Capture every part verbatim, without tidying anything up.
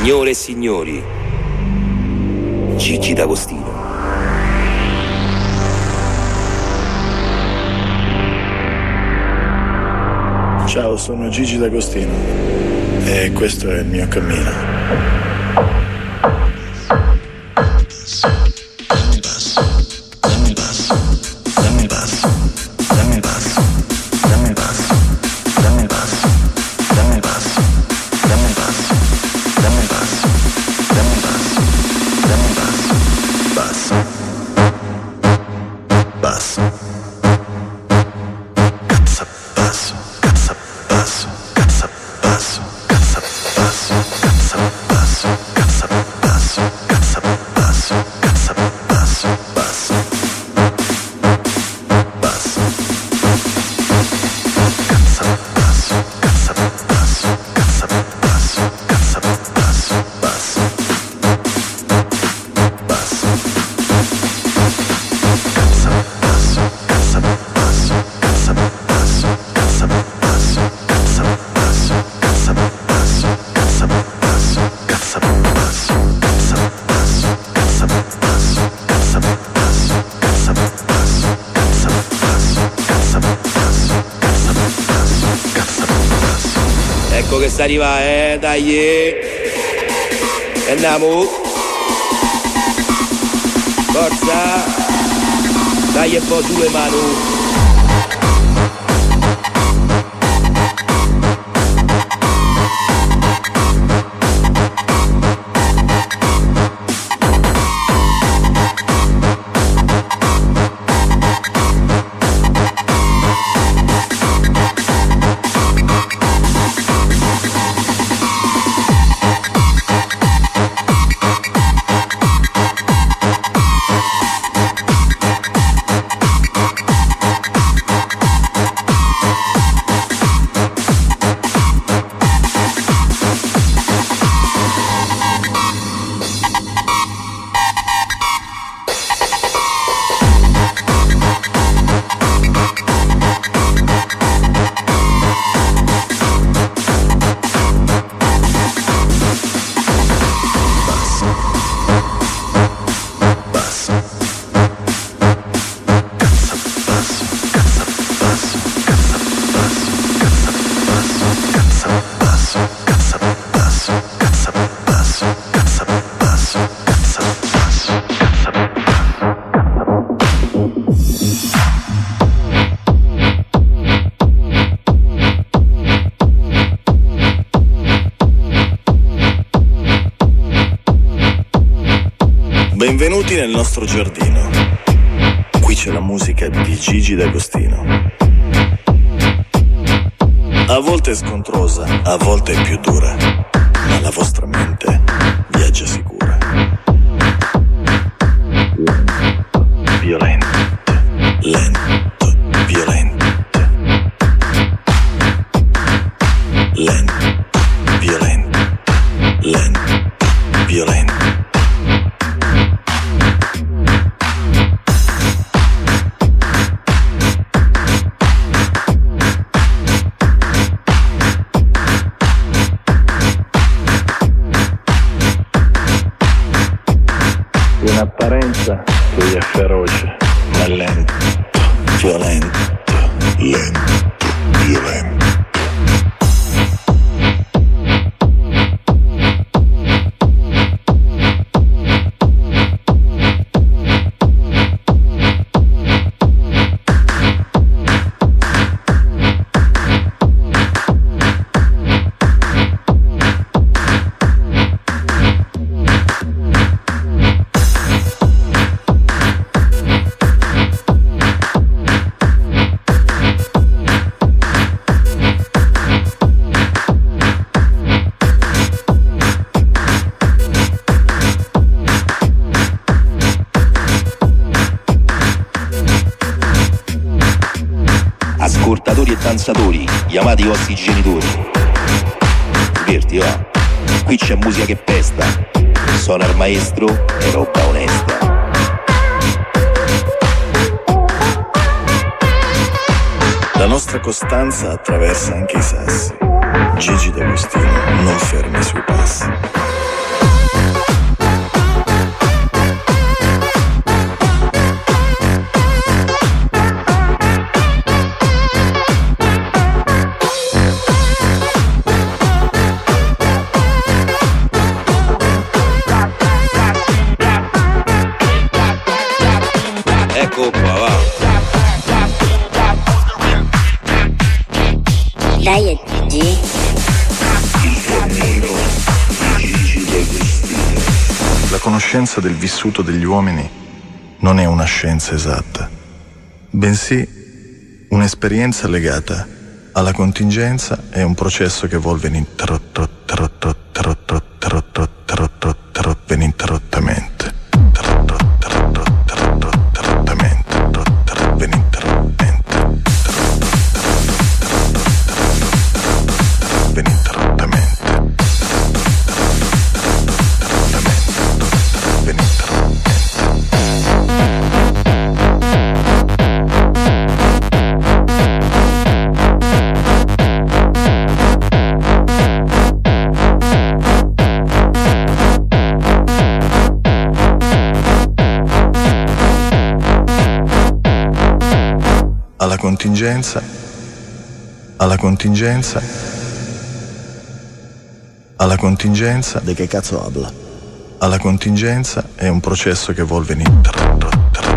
Signore e signori, Gigi D'Agostino. Ciao, sono Gigi D'Agostino e questo è il mio cammino. Ecco che sta arriva, eh, dai, eh. Andiamo. Forza. Dai un po' giù le mani. Benvenuti nel nostro giardino. Qui c'è la musica di Gigi D'Agostino. A volte è scontrosa, a volte è più dura, ma la vostra mente viaggia sicura. Violento, lento, violento. Lento, violento, lento, violento. In apparenza lui è feroce, ma lento, violento, lento, violento. Ascoltatori e danzatori, chiamate i vostri genitori. Diverti, va? Qui c'è musica che pesta, suona il maestro e roba onesta. La nostra costanza attraversa anche i sassi. Gigi D'Agostino non ferma i suoi passi. conoscenza del vissuto degli uomini non è una scienza esatta, bensì un'esperienza legata alla contingenza e un processo che evolve ininterrottamente. Alla contingenza, alla contingenza, alla contingenza. De che cazzo habla? Alla contingenza è un processo che evolve ininterrottamente.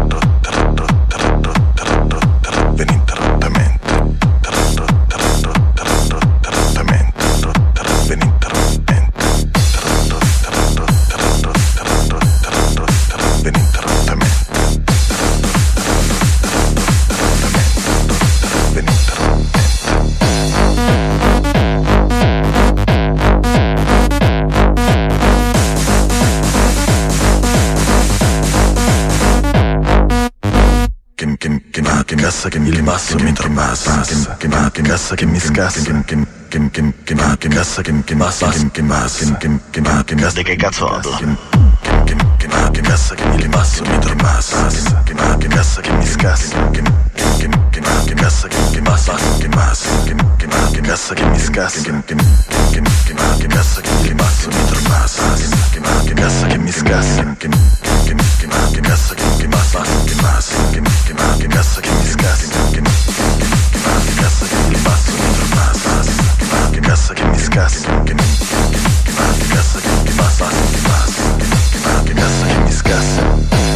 Cassa che mi rimasso mi trapassa, che ma che cassa che mi scassa, che che che che che ma che cassa che che massa che che massa che che ma che cassa. De che cazzo habla? Che che che ma che cassa che mi rimasso mi trapassa, che ma che cassa che mi scassa, che che che ma che cassa che che massa che massa che che ma che cassa che mi scassa, che che che che ma che cassa che mi rimasso mi trapassa, che ma che cassa che mi scassa, che che che ma che cassa che che massa che massa che che ma che cassa che mi scassa, che che ma che cassa che mi rimasso mi trapassa, che ma che cassa che mi scassa, che che ma che cassa che che massa che massa che ma che cassa che mi scassa.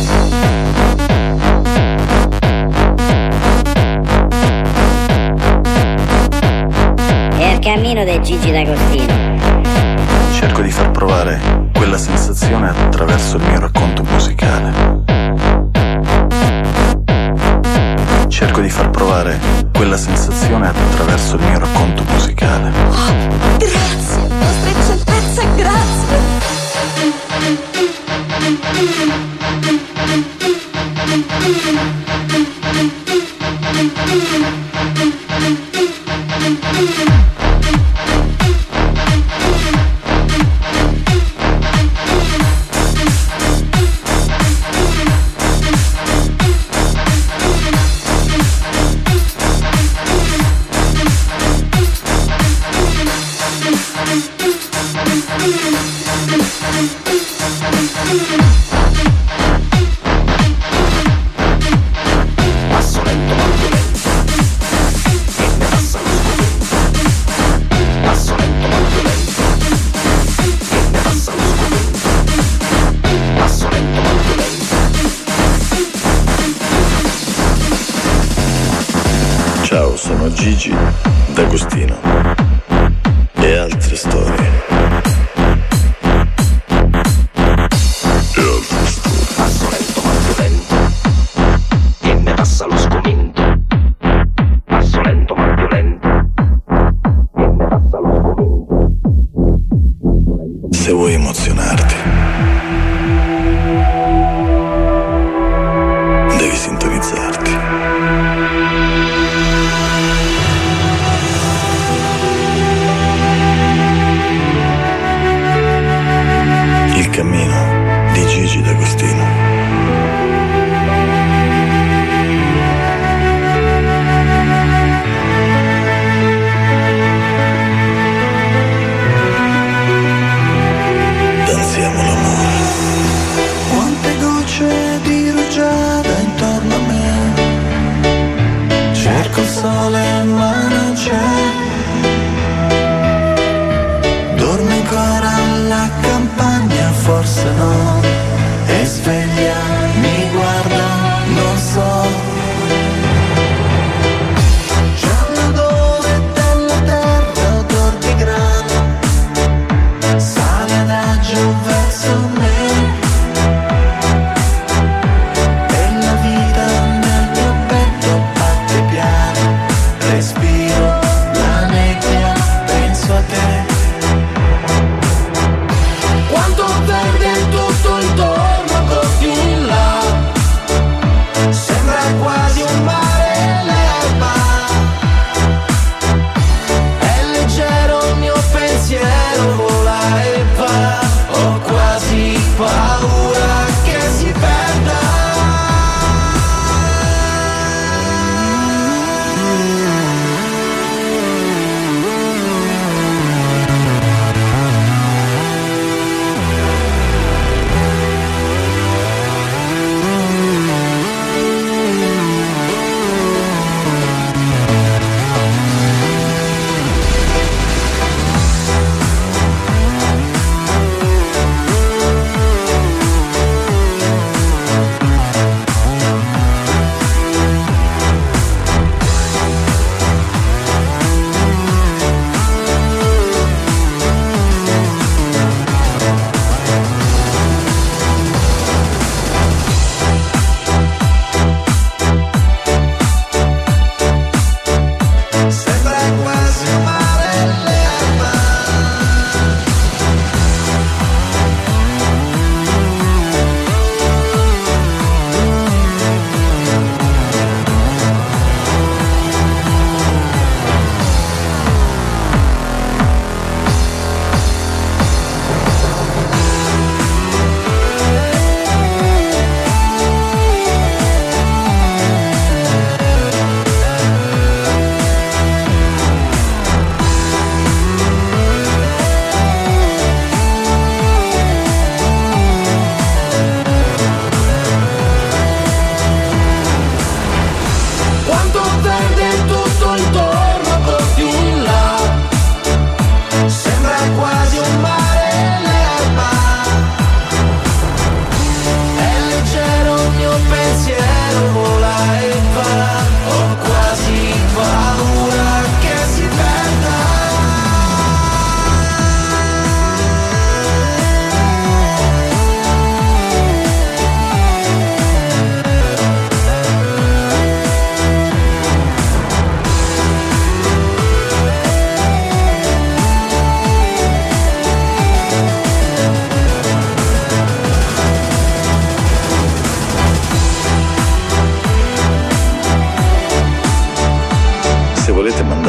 È il cammino del Gigi D'Agostino. Cerco di far provare quella sensazione attraverso il mio racconto musicale. Cerco di far provare quella sensazione attraverso il mio racconto musicale. Oh, grazie, vostra eccellenza, grazie. Ciao, sono Gigi D'Agostino e altre storie. Passo lento ma violento e ne passa lo sgomento. Passo lento ma violento e ne passa lo sgomento. Se vuoi emozionarti, devi sintonizzarti. Il cammino di Gigi D'Agostino. Danziamo l'amore. Quante gocce di rugiada intorno a me. Cerco il sole ma non c'è. Dorme ancora la campagna, forse no. E sveglia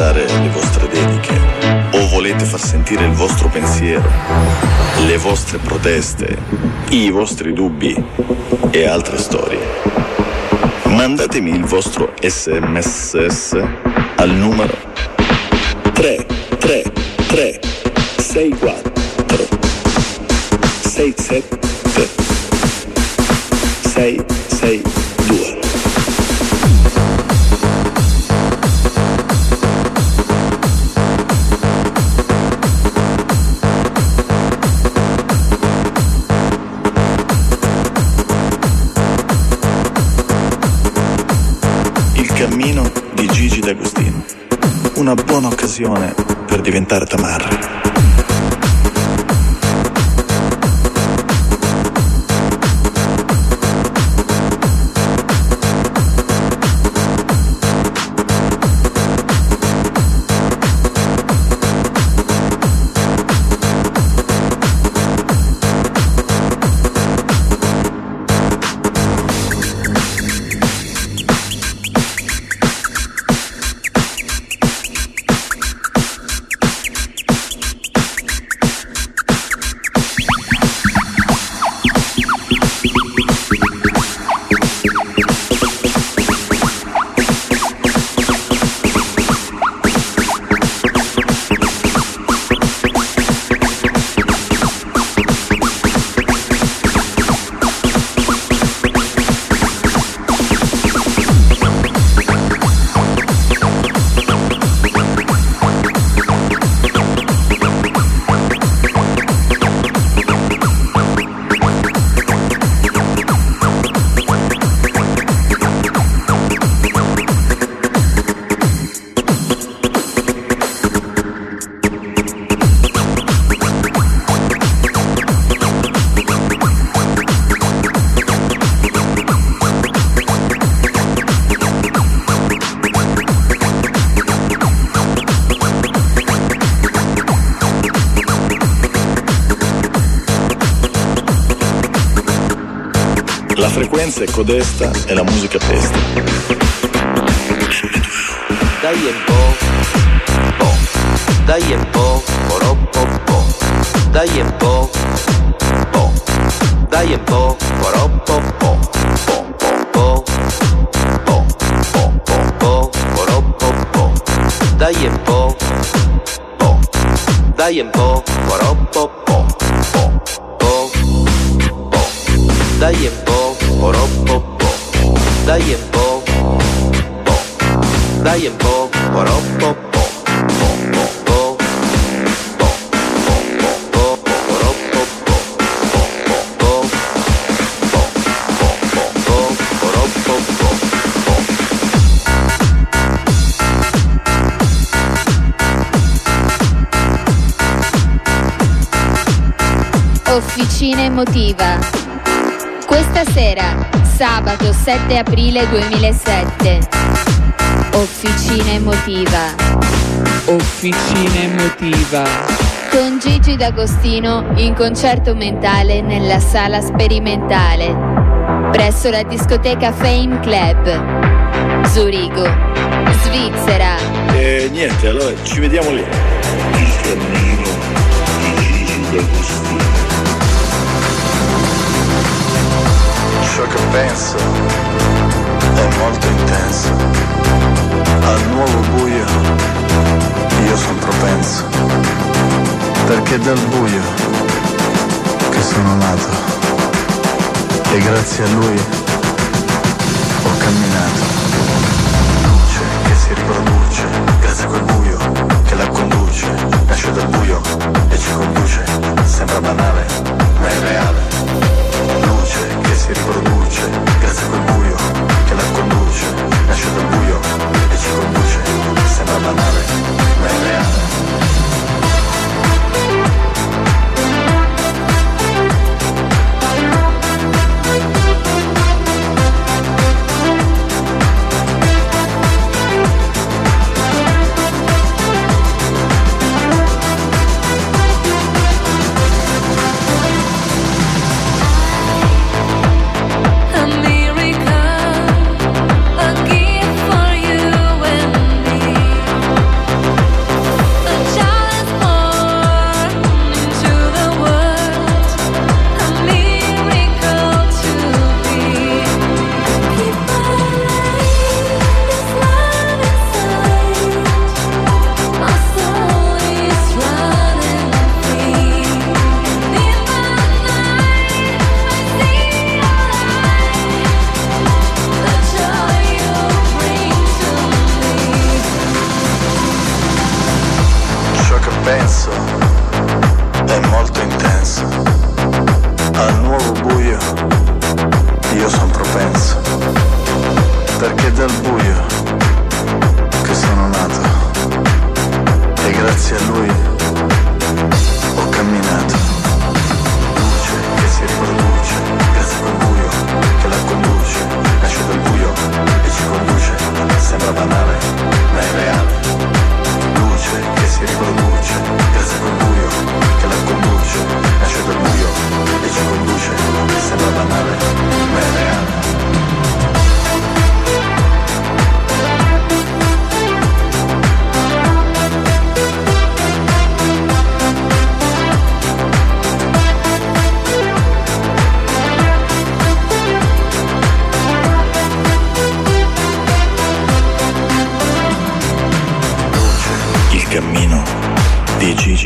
mandare le vostre dediche o volete far sentire il vostro pensiero, le vostre proteste, i vostri dubbi e altre storie, mandatemi il vostro sms al numero tre tre tre sei quattro sei sette sei sei due. Il cammino di Gigi D'Agostino, una buona occasione per diventare tamarra. La frequenza è codesta e la musica pesta. Dai un po', po', dai un po', po' po' po', dai un po', po', dai un po', po' po' po', po' po' po', po' po' po', po' po' po', dai un po', po', dai un po', po' po' po', po' po' po', dai un po', po' po' po', dai un po', po', dai un po', po' po' po'. Officina emotiva. Questa sera, sabato sette aprile duemilasette. Officina emotiva. Officina emotiva. Con Gigi D'Agostino in concerto mentale nella sala sperimentale presso la discoteca Fame Club, Zurigo, Svizzera. E niente, allora ci vediamo lì. Il cammino di Gigi D'Agostino. Ciò che penso è molto intenso. Al nuovo buio io sono propenso, perché dal buio che sono nato e grazie a lui ho camminato. Luce che si riproduce grazie a quel buio che la conduce, nasce dal buio e ci conduce, sembra banale ma è reale. Luce che si riproduce grazie a quel buio che la conduce, nasce dal buio e ci conduce, sembra banale ma è reale.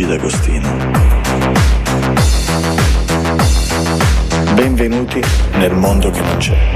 D'Agostino. Benvenuti nel mondo che non c'è.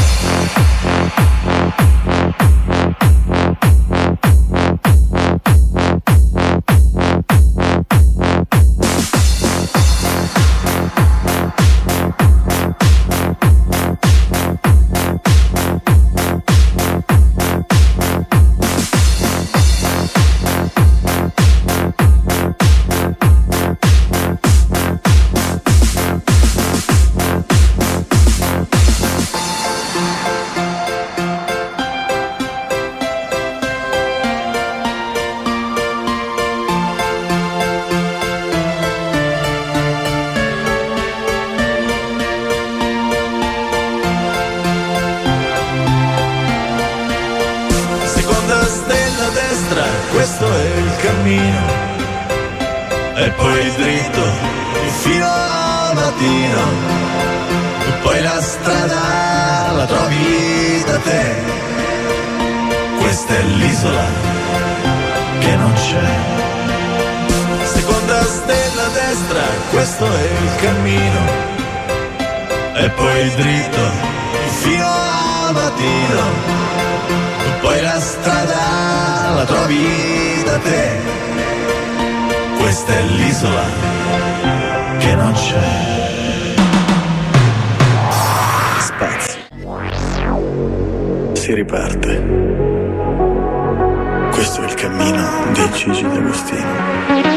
Questo è il cammino, e poi dritto fino al mattino, poi la strada la trovi da te. Questa è l'isola che non c'è. Seconda stella a destra, questo è il cammino, e poi dritto fino al mattino, poi la strada la trovi da te. Questa è l'isola che non c'è. Spazio. Si riparte. Questo è il cammino di Gigi D'Agostino.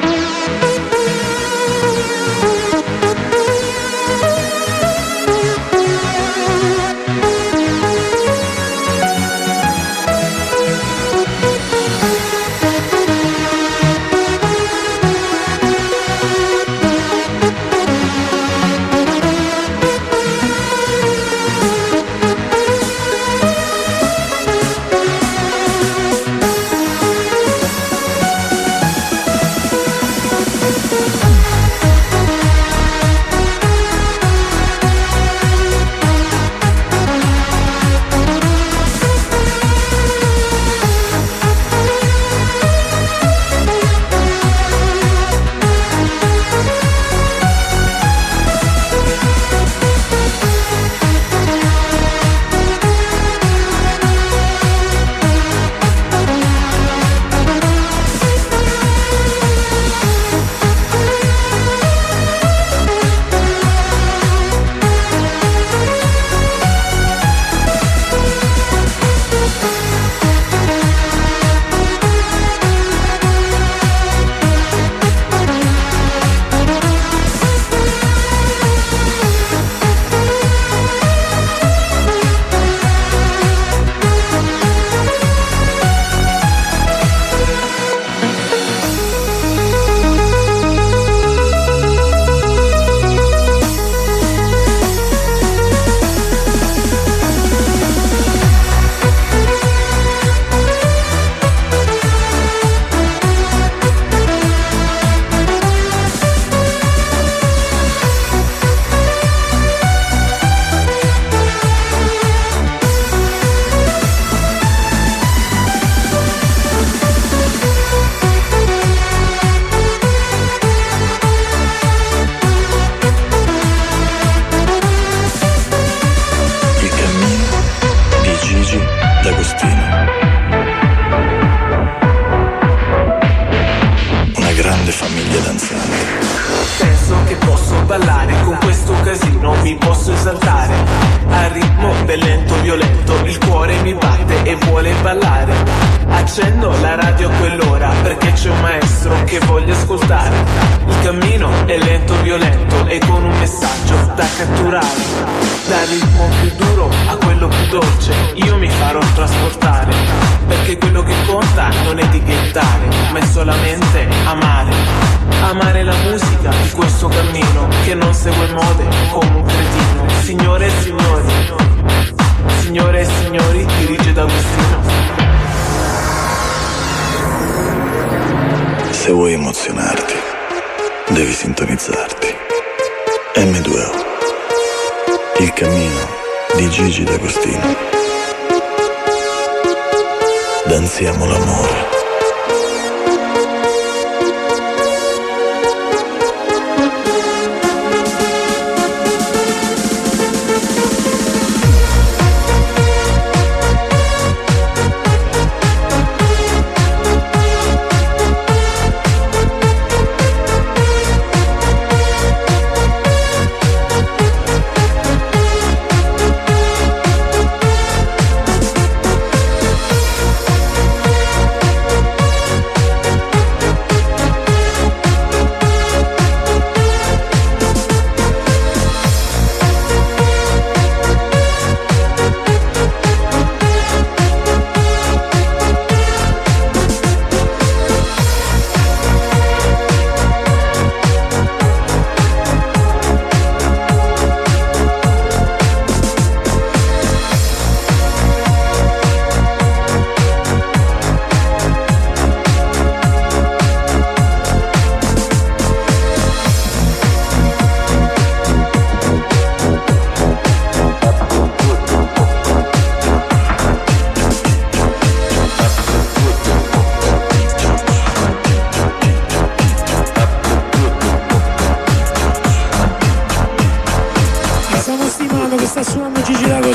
Se vuoi emozionarti, devi sintonizzarti. emme due o, il cammino di Gigi D'Agostino. Danziamo l'amore.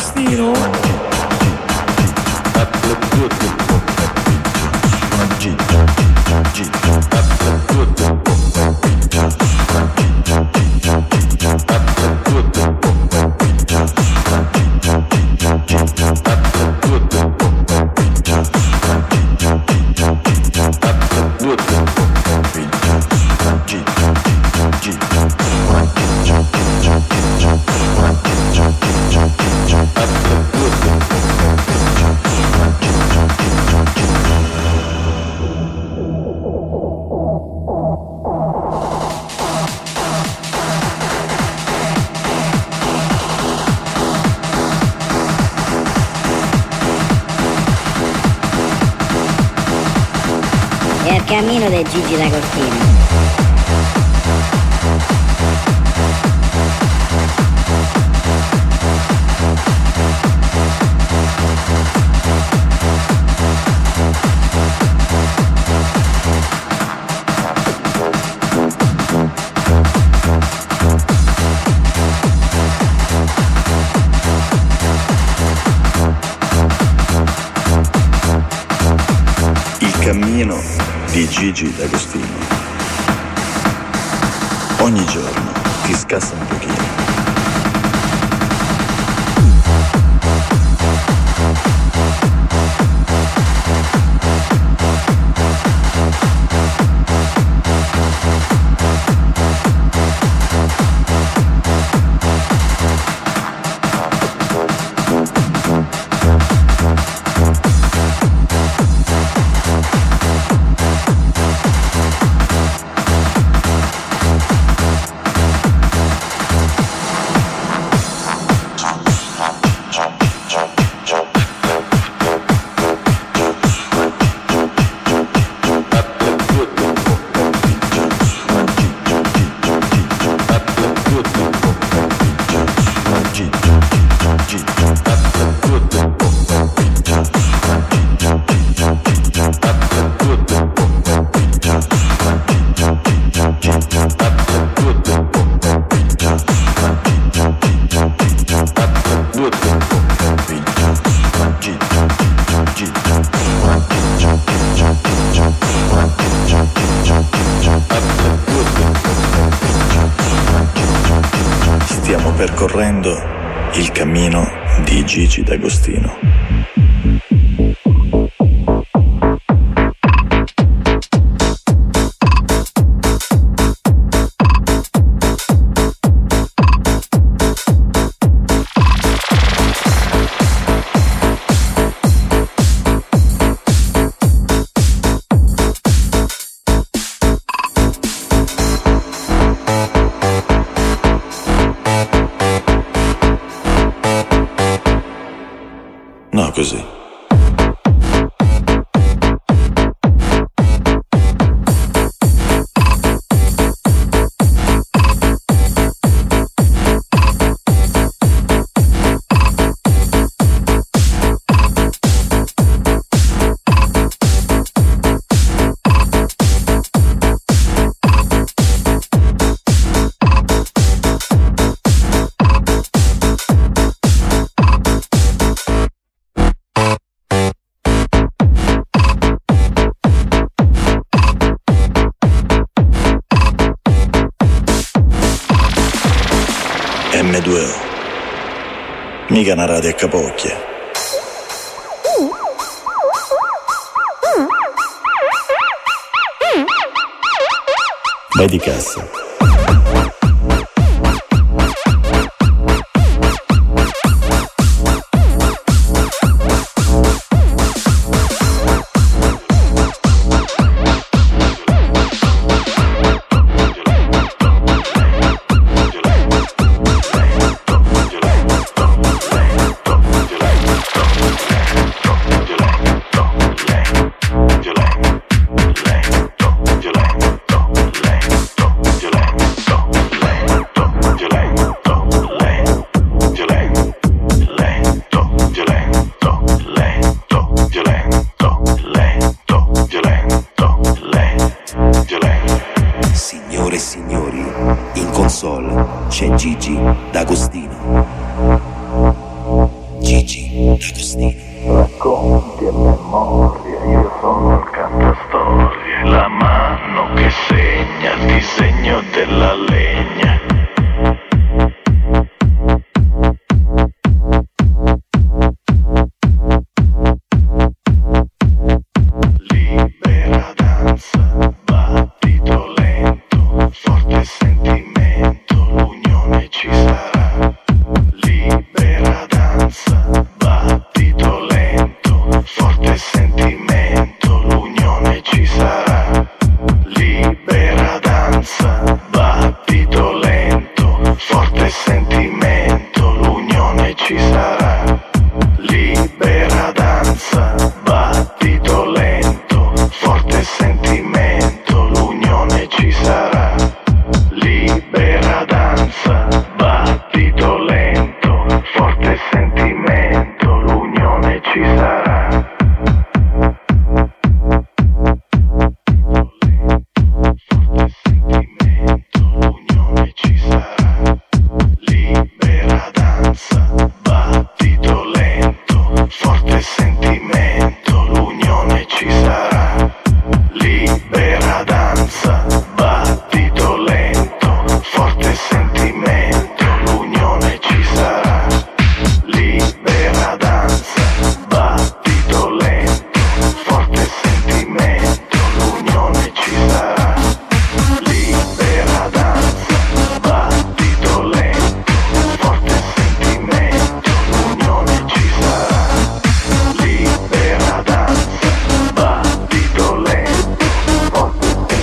D'Agostino? Cammino di Gigi D'Agostino. Il cammino di Gigi D'Agostino. Ogni giorno ti scassa un pochino. Stiamo percorrendo il cammino di Gigi D'Agostino. No, così. emme due o, mica una radio a capocchia. Vai di cassa. C'è Gigi D'Agostino. Racconti e memorie, io sono il cantastorie, la mano che segna il disegno della legna. Libera danza, battito lento, forte sentimento, l'unione ci sarà. Libera danza, battito lento, forte sentimento, l'unione ci sarà. Libera danza, battito lento, forte sentimento, l'unione ci sarà. Libera danza, battito lento, forte sentimento, l'unione ci sarà. Libera danza, battito lento, forte sentimento, l'unione ci sarà. Forte sentimento, l'unione ci sarà. Libera danza, battito lento, forte sentimento, l'unione ci sarà. Libera danza, battito lento, forte sentimento, l'unione ci sarà. Libera danza, battito lento, forte sentimento, l'unione ci sarà. Libera danza, battito lento, forte sentimento, l'unione ci sarà. Libera danza, battito lento, forte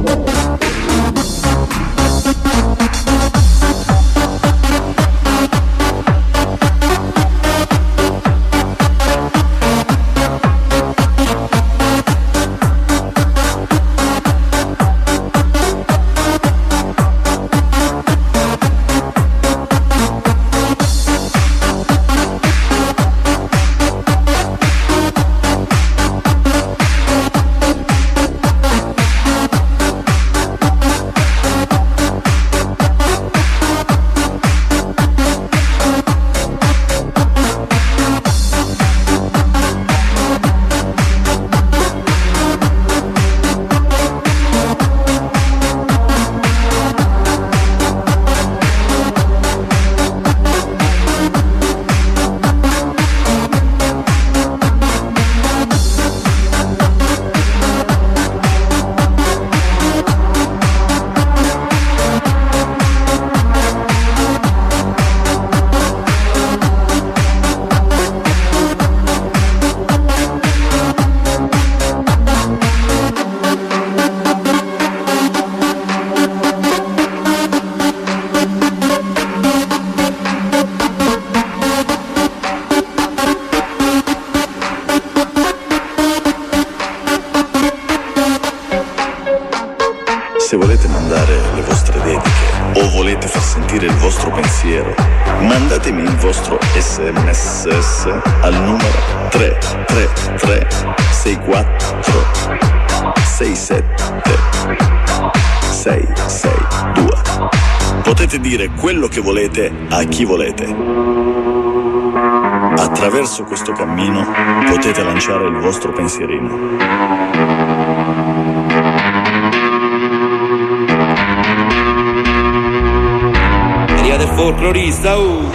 Se volete mandare le vostre dediche o volete far sentire il vostro pensiero, mandatemi il vostro sms al numero tre tre tre sei quattro sei sette sei sei due. Potete dire quello che volete a chi volete. Attraverso questo cammino potete lanciare il vostro pensierino. Del folclorista, uh.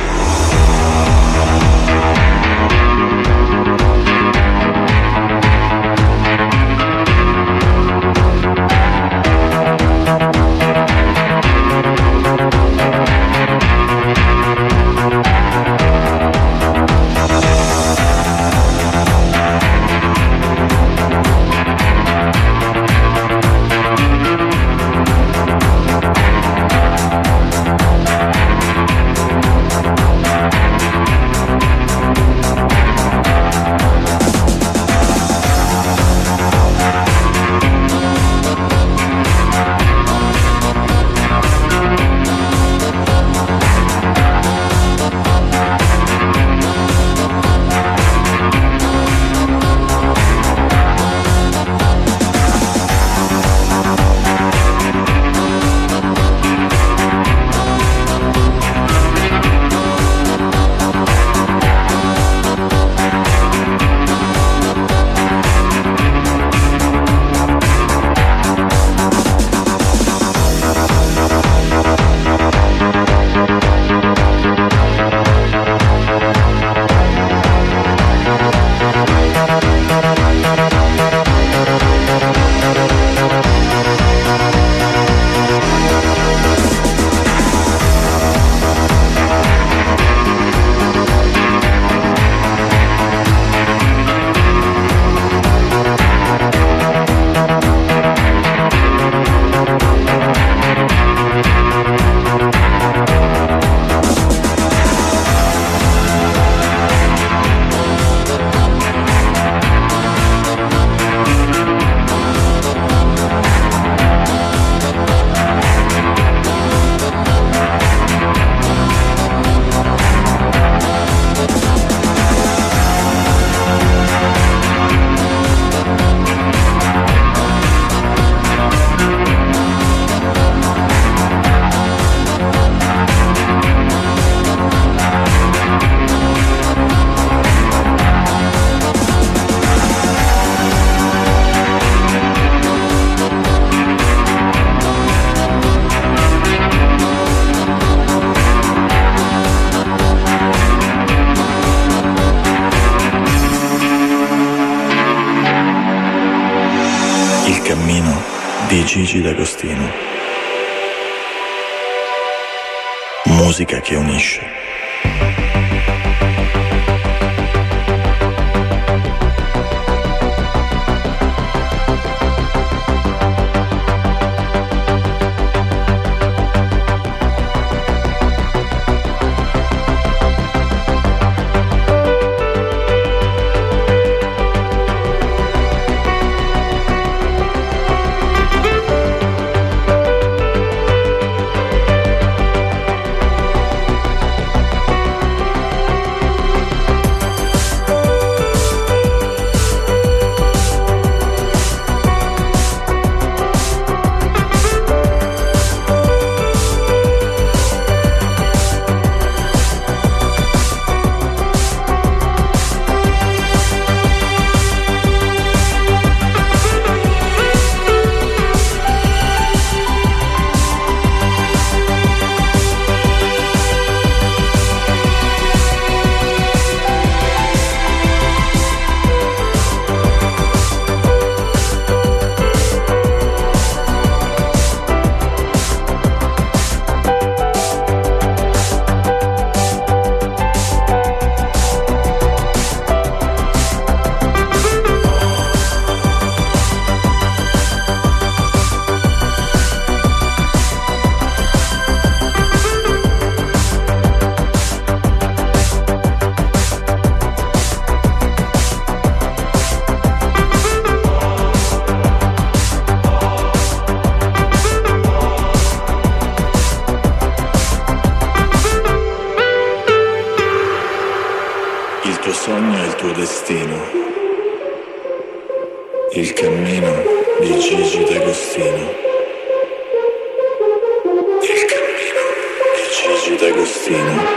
di Gigi D'Agostino. Musica che unisce. Il cammino di Gigi D'Agostino. Il cammino di Gigi D'Agostino.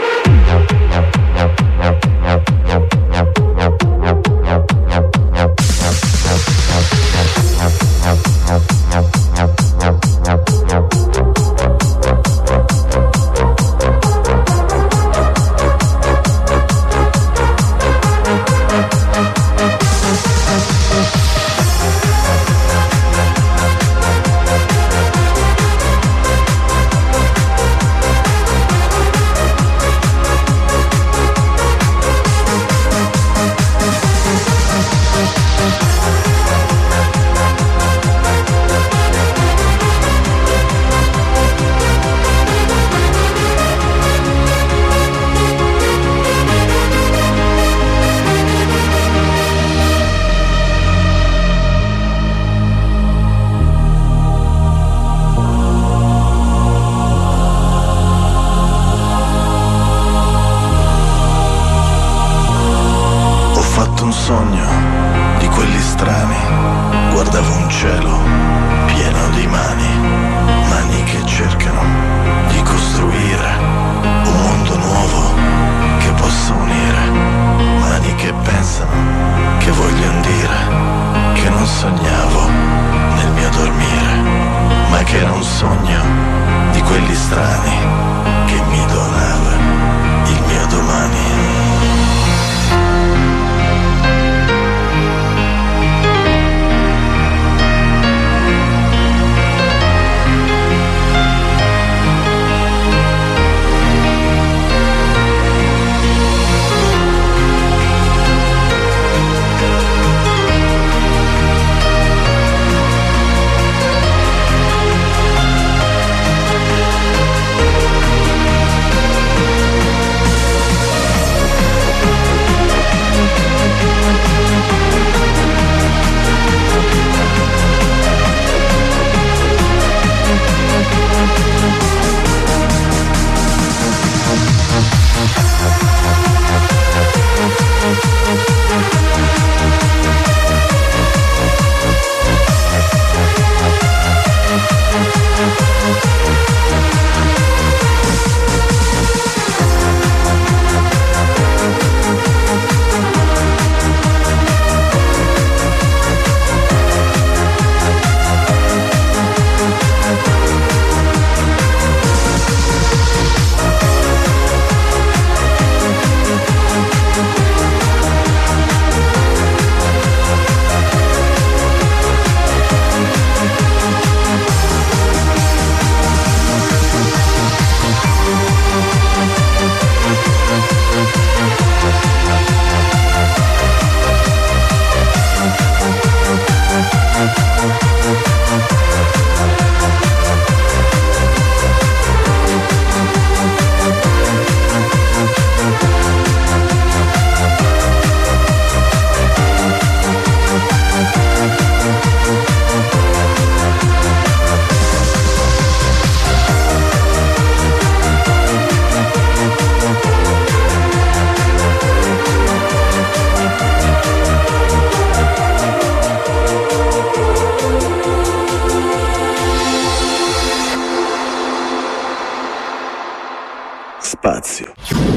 spazio.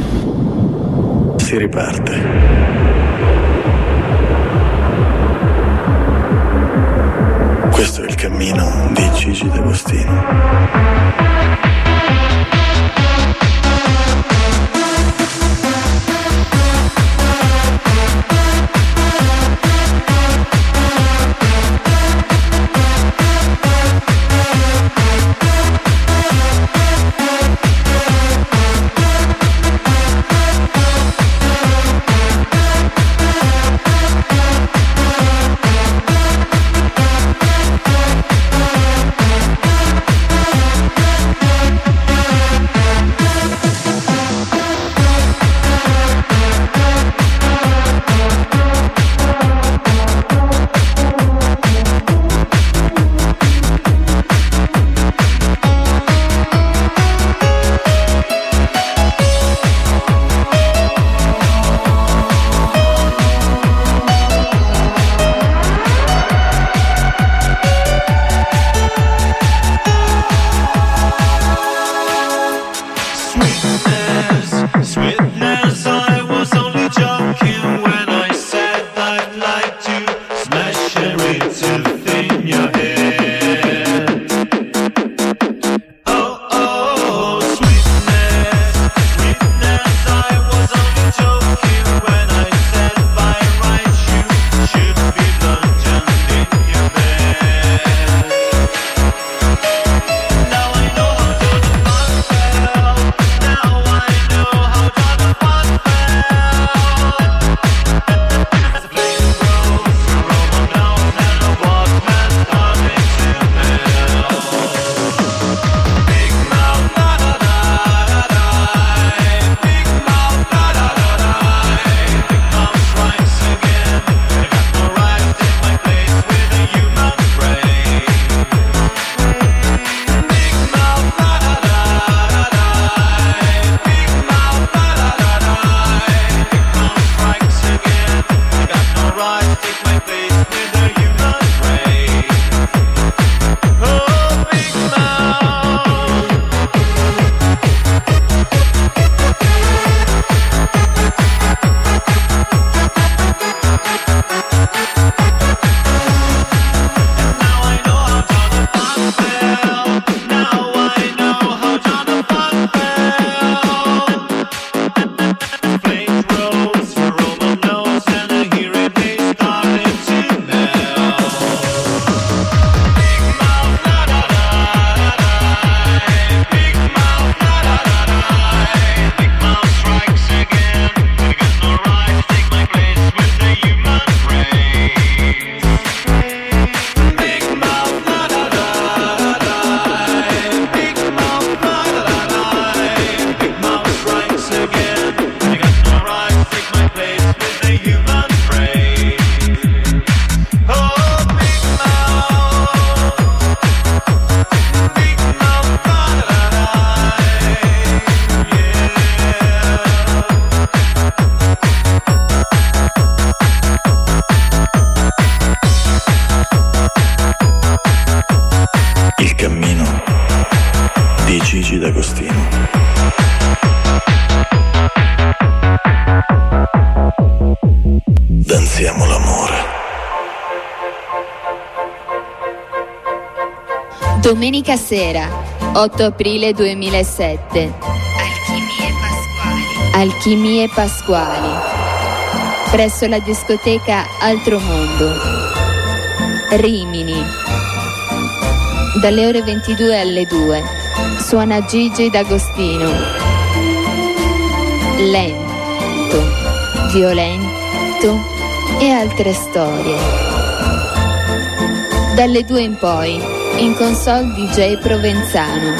Si riparte. Questo è il cammino di Gigi D'Agostino. Gigi D'Agostino. Danziamo l'amore. Domenica sera, otto aprile duemilasette. Alchimie Pasquali. Alchimie Pasquali. Presso la discoteca Altro Mondo. Rimini. Dalle ore ventidue alle due. Suona Gigi D'Agostino. Lento, violento e altre storie. Dalle due in poi, in console D J Provenzano.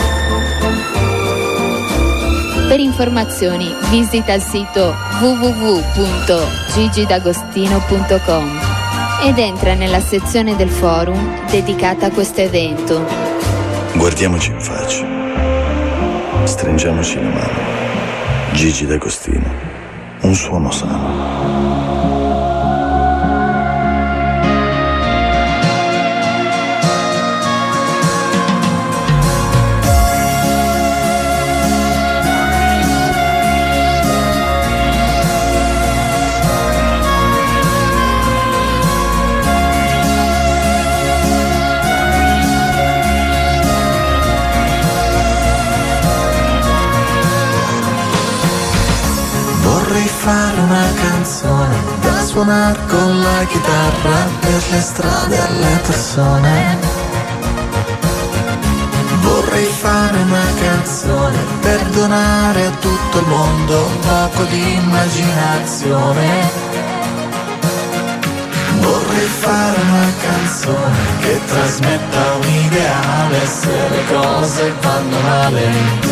Per informazioni visita il sito w w w punto gigi d'agostino punto com ed entra nella sezione del forum dedicata a questo evento. Guardiamoci in faccia, stringiamoci la mano. Gigi D'Agostino, un suono sano. fare una canzone da suonare con la chitarra per le strade alle persone. Vorrei fare una canzone per donare a tutto il mondo un poco di immaginazione. Vorrei fare una canzone che trasmetta un ideale se le cose vanno male.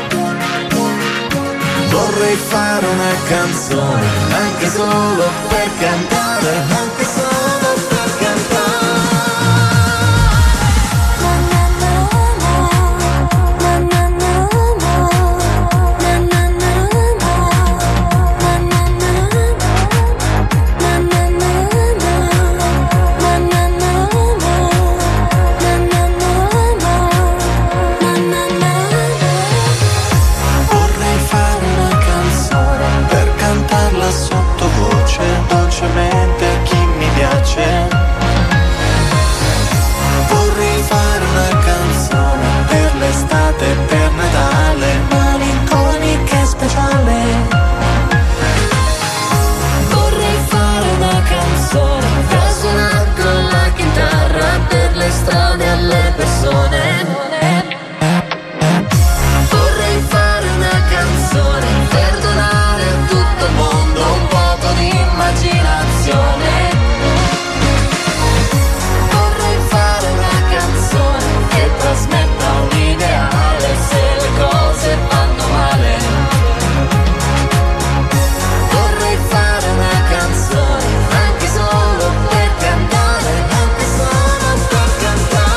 Vorrei fare una canzone anche solo per cantare, anche solo per cantare. Sottovoce, dolcemente a chi mi piace. Vorrei fare una canzone per l'estate e per Natale, malinconica e speciale. Vorrei fare una canzone da suonare con la chitarra per le strade alle persone. Vorrei fare una canzone per donare a tutto il mondo un poco di immaginazione. Vorrei fare una canzone che trasmetta un ideale se le cose vanno male. Vorrei fare una canzone anche solo per cantare, anche solo per cantare.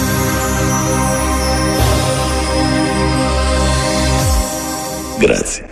Grazie.